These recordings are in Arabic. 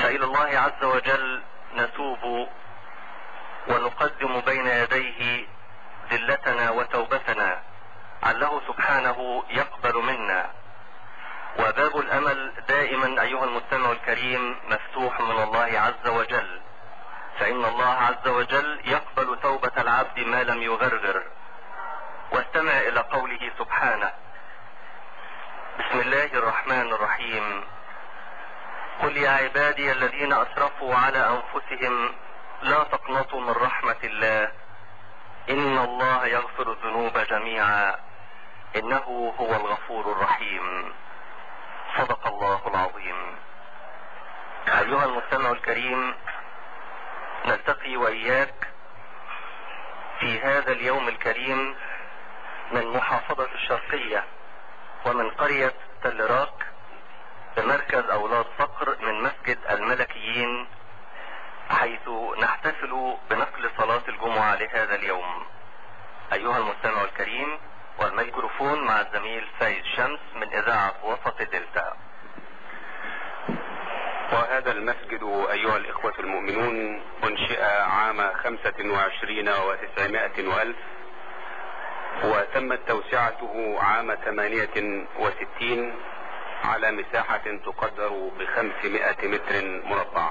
فإلى الله عز وجل نتوب ونقدم بين يديه ذلتنا وتوبتنا عله سبحانه يقبل منا. وباب الأمل دائما أيها المستمع الكريم مفتوح من الله عز وجل، فإن الله عز وجل يقبل توبة العبد ما لم يغرغر. واستمع إلى قوله سبحانه: بسم الله الرحمن الرحيم. قل يا عبادي الذين أسرفوا على أنفسهم لا تقنطوا من رحمة الله إن الله يغفر الذنوب جميعا إنه هو الغفور الرحيم. صدق الله العظيم. أيها المستمع الكريم، نلتقي وإياك في هذا اليوم الكريم من محافظة الشرقية ومن قرية تل راك بمركز أولاد صقر من مسجد الملكيين، حيث نحتفل بنقل صلاة الجمعة لهذا اليوم. أيها المستمع الكريم، والميكروفون مع الزميل سيد شمس من إذاعة وسط دلتا. وهذا المسجد أيها الإخوة المؤمنون أنشئ عام 25 و900 وألف، وتمت توسعته عام 68 على مساحة تقدر ب500 متر مربع،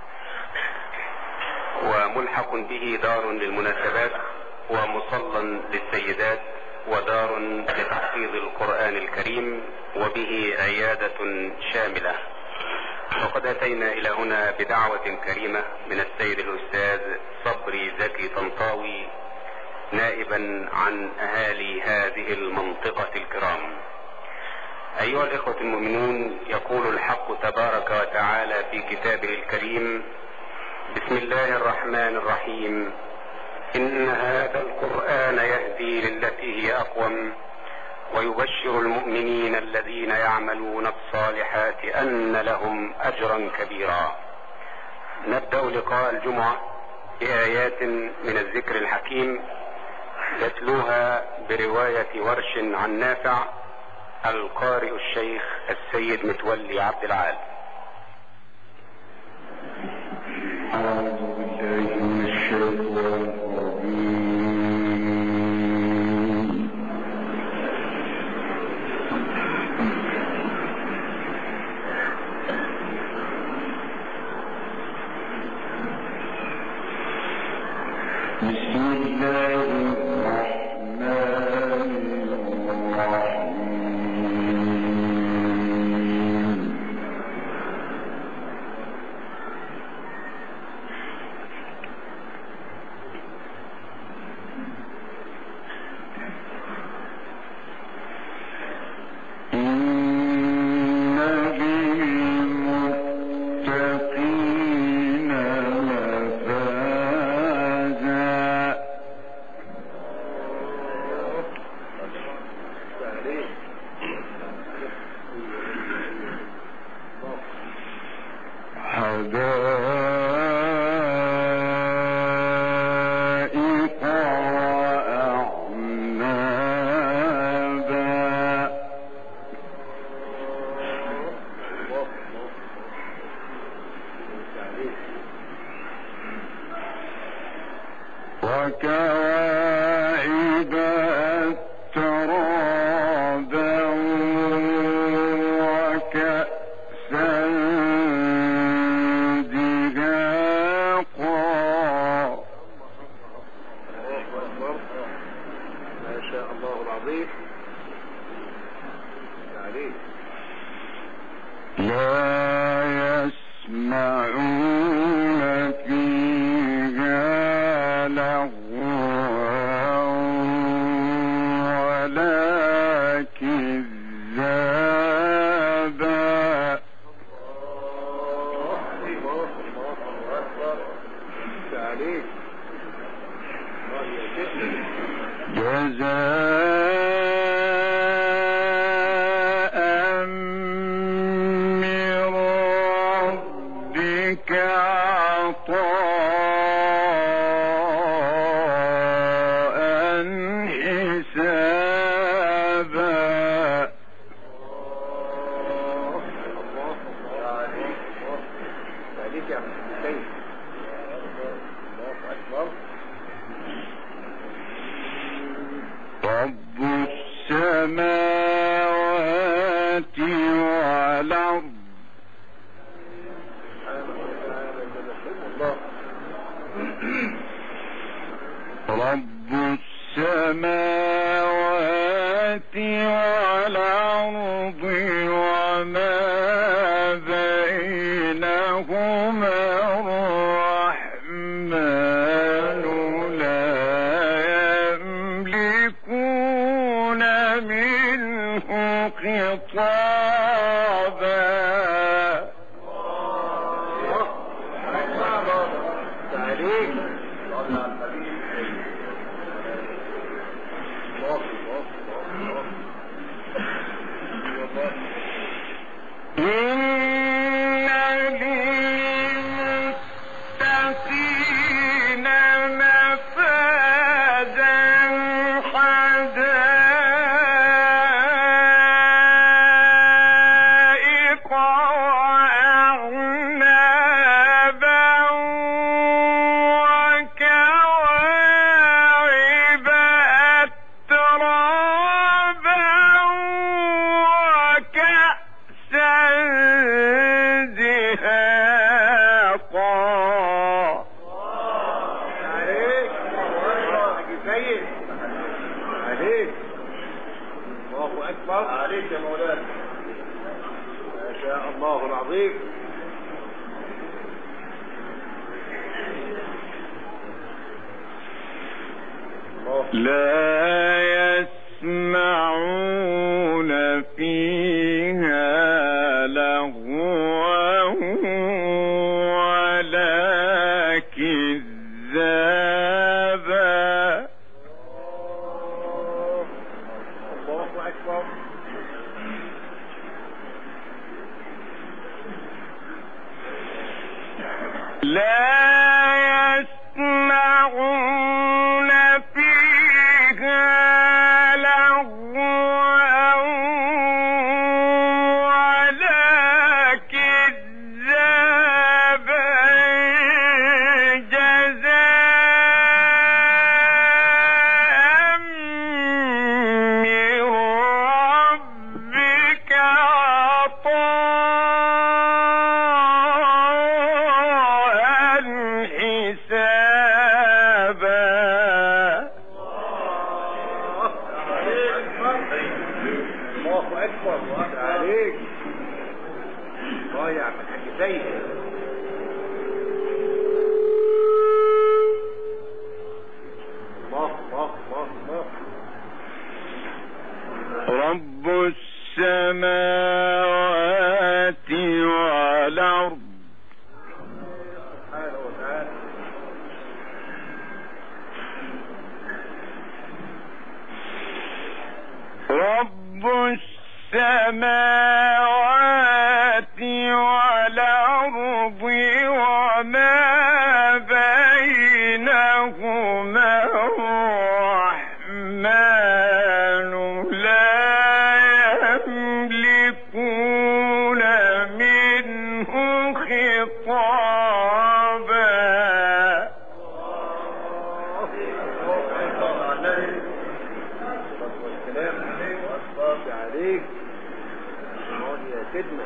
وملحق به دار للمناسبات ومصلى للسيدات ودار لتحفيظ القرآن الكريم، وبه عيادة شاملة. وقد أتينا إلى هنا بدعوة كريمة من السيد الأستاذ صبري زكي طنطاوي نائبا عن أهالي هذه المنطقة الكرام. أيها الإخوة المؤمنون، يقول الحق تبارك وتعالى في كتابه الكريم: بسم الله الرحمن الرحيم، إن هذا القرآن يهدي للتي هي أقوم ويبشر المؤمنين الذين يعملون الصالحات أن لهم أجرا كبيرا. نبدأ لقاء الجمعة بآيات من الذكر الحكيم يتلوها برواية ورش عن نافع القارئ الشيخ السيد متولي عبد العال. أعوذ بالله من الشيطان الرجيم. بسم الله الرحمن الرحيم. وكواعب أترابا وكأسا دهاقا. ما شاء الله العظيم. لا يسمعون فيها لغوا ولا كذابا. جزاء من ربك عطاء حسابا. عليك يا سيد. الله أكبر. رب السماوات والأرض رب السماوات والأرض وما بينهما الرحمن لا يملكون منه خطابا. عليك يا مولانا. ما شاء الله العظيم. لا يسمعون فيها لغوا ولا كذابا. الله أكبر. لا يسمعون فيها لغوا ولا كذابا جزاء من ربك عطاء حسابا. الله أكبر. عليك. ضايع من حاجة زي الله. رب السماوات والأرض سبحانه وتعالى. رب السماوات والأرض وما بينهما الرحمن لا يملكون منه خطابا. عليك يا سيدنا.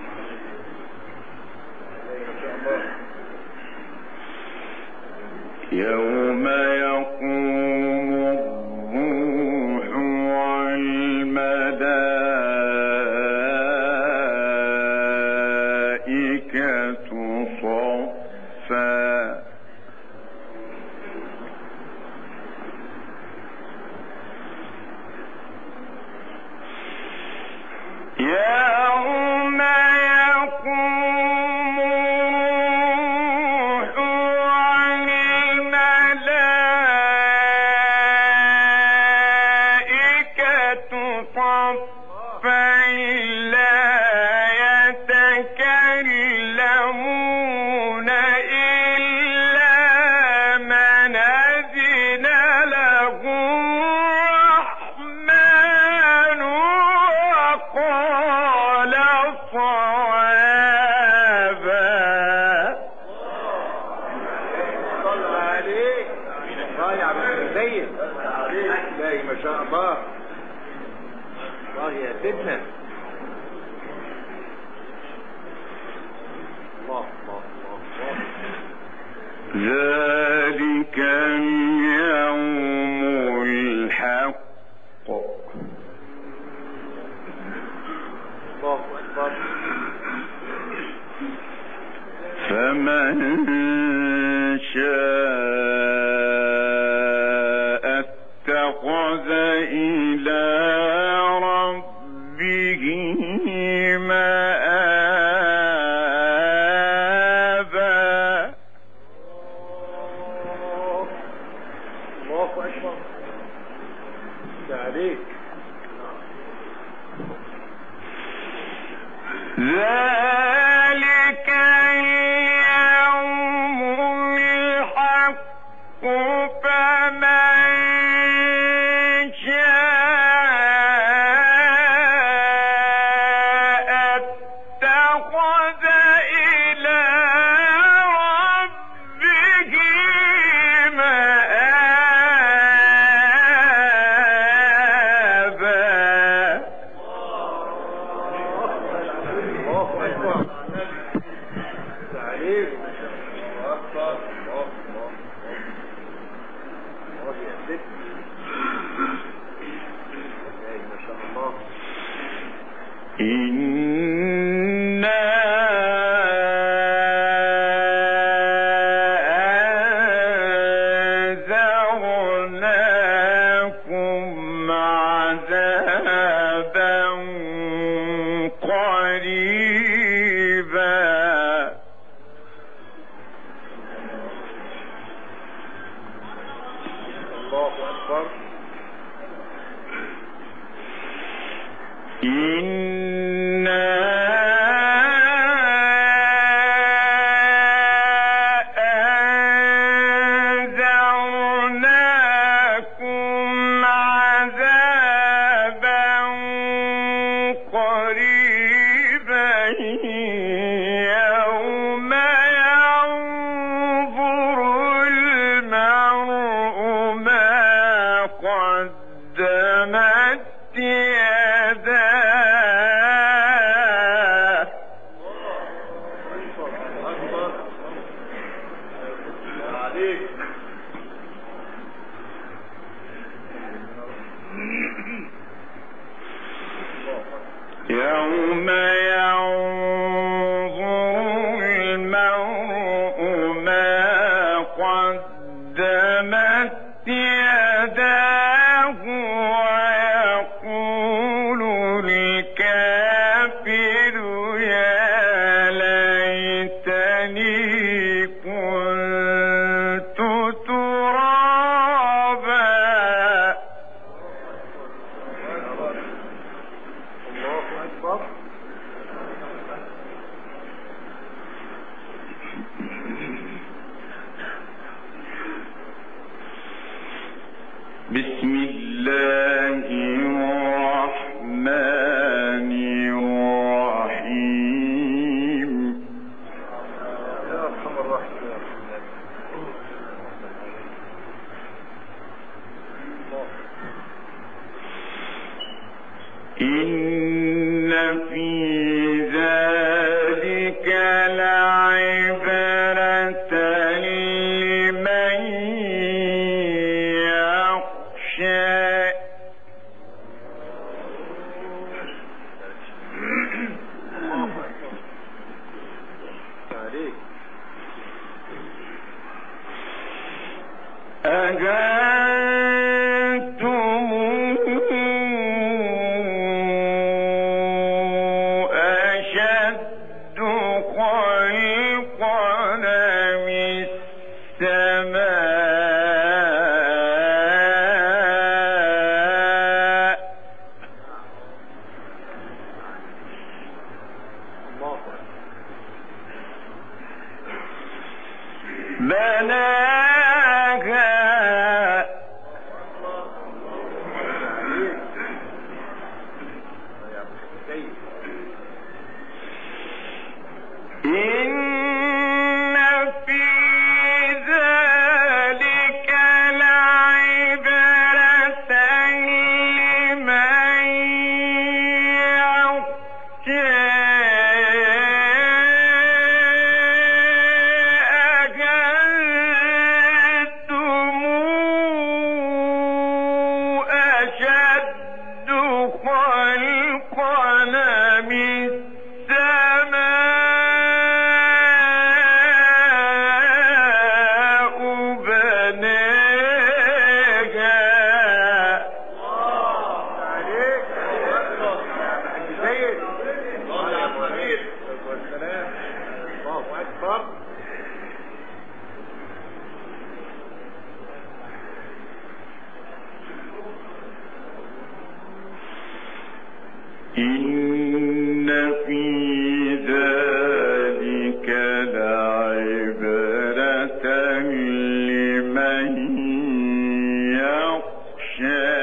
يوم يقوم الروح والملائكة صفا يوم يقوم الروح والملائكة صفا لا يتكلمون إلا ذلك اليوم الحق. الله أكبر. فمن شاء اتخذ إلى ربه مآبا. الله أكبر. عليك. ذلك اليوم الحق. فمن شاء اتخذ إلى ربه مآبا. الله أكبر. عليك. الله أكبر. الله يا ست. ما شاء الله. إنا أنذرناكم عذابا قريبا. الله أكبر. إنا أنذرناكم عذابا قريبا يوم ينظر المرء ما قدمت يداه. عليك. يوم ينظر المرء ما قدمت يداه ويقول الكافر يا ليتني كنت ترابا. الله أكبر. بسم الله الرحمن الرحيم. يا أرحم الراحمين. إن في ذلك لعبرة لمن يخشى. عليك. أأنتم أشد خلقا من السماء. الله أكبر. بناها. إن في ذلك لعبرة لمن يخشى. إن في ذلك لعبرة لمن يخشى.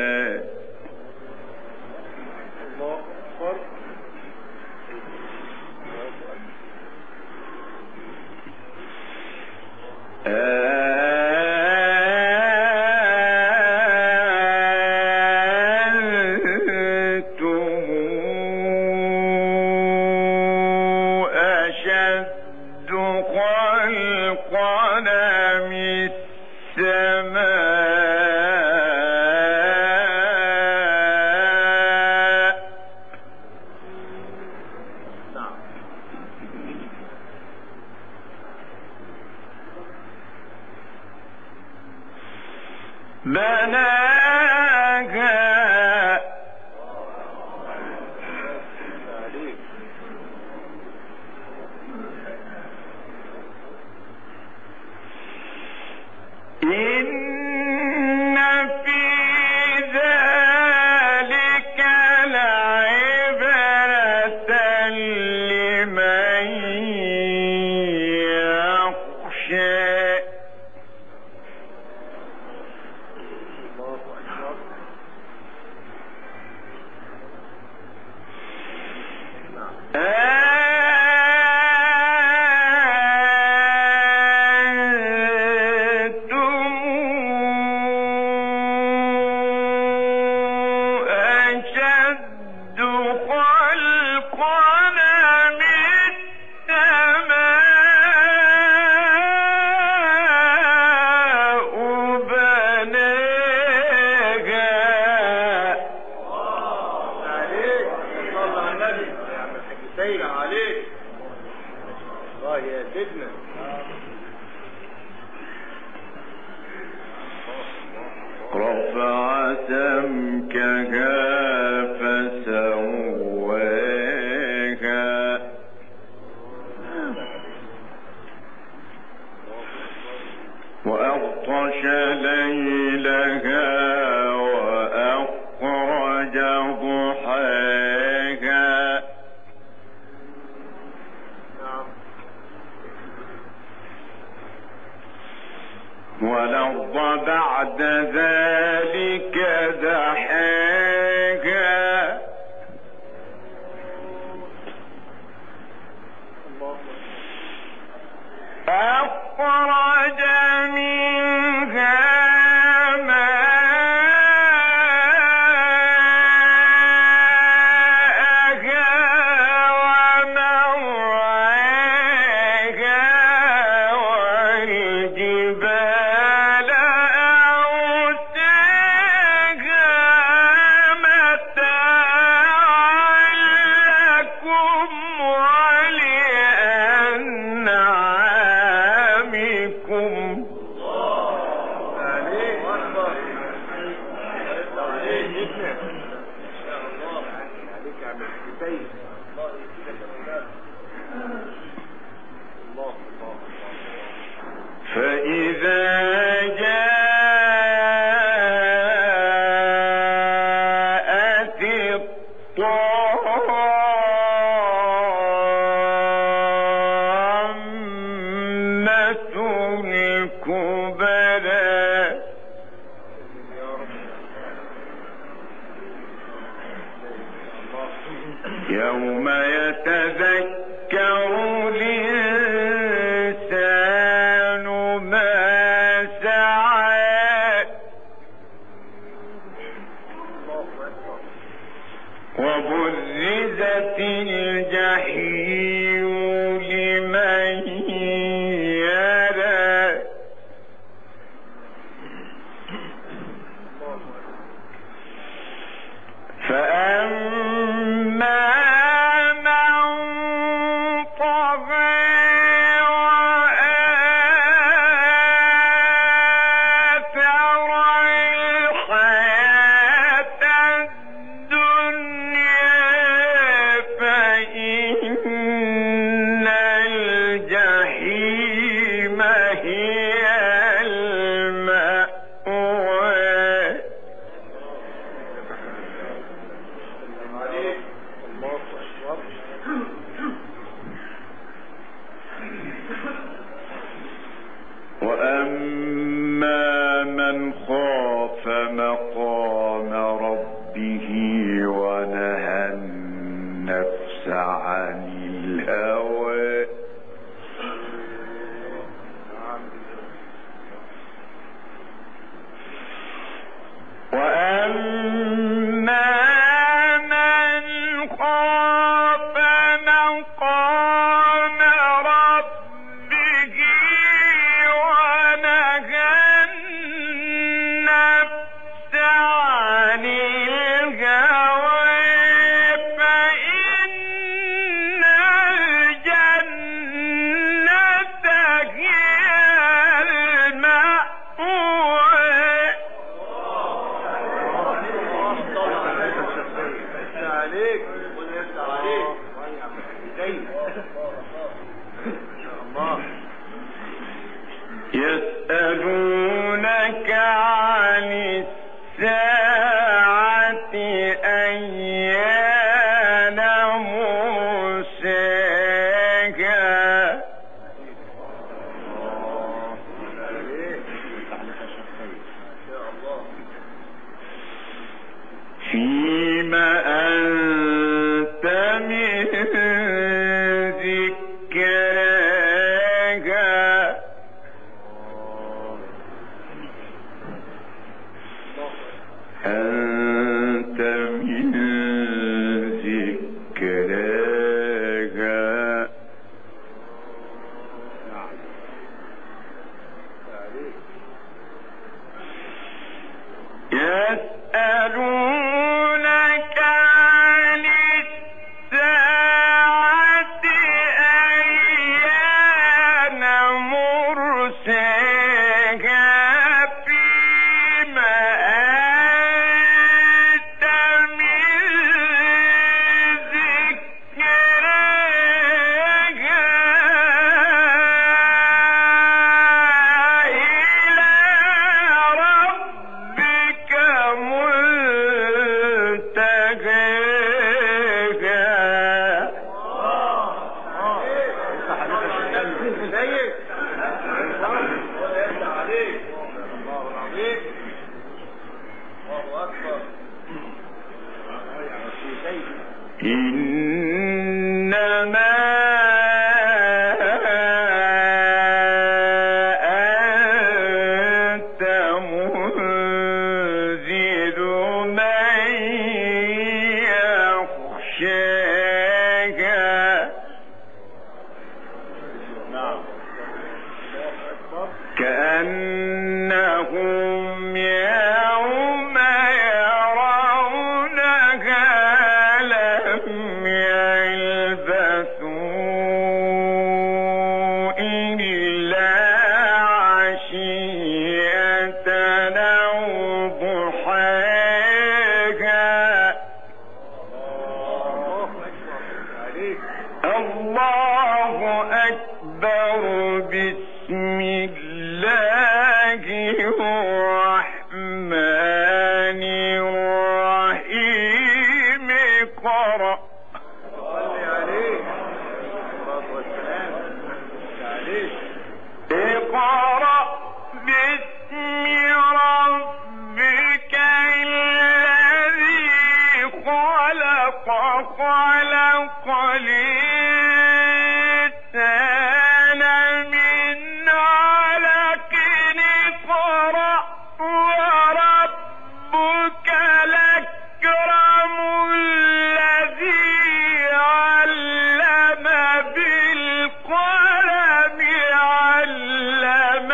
رفع سمكها فسواها وأغطش ليلها وأخرج ضحاها والأرض بعد ذلك دحاها أخرج منها فإذا جاءت الطامة الكبرى يوم يتذكر الإنسان ما سعى وبرزت الجحيم لمن يرى يسألونك عن الساعة أيان مرساها فيم أنت من ذكراها أنت من ذكراها يسألونك عن الساعة أيان مرساها فيما أنت من ذكراها إلى ربك إنما أنت منذر من يخشاها كأنهم يوم يرونها لم يلبثوا إلا عشية أو ضحاها الله أكبر بسم الله الرحمن الرحيم اقرأ اقرأ باسم ربك الذي خلق خلق الإنسان من علق اقرأ وربك الأكرم الذي علم بالقلم علم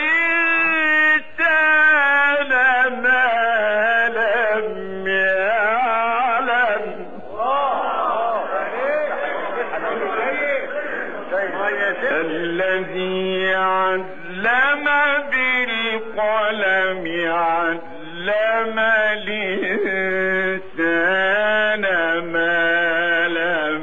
الإنسان ما لم يعلم الذي علم بالقلم علم الإنسان ما لم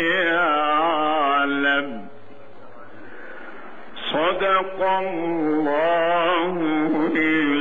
يعلم صدق الله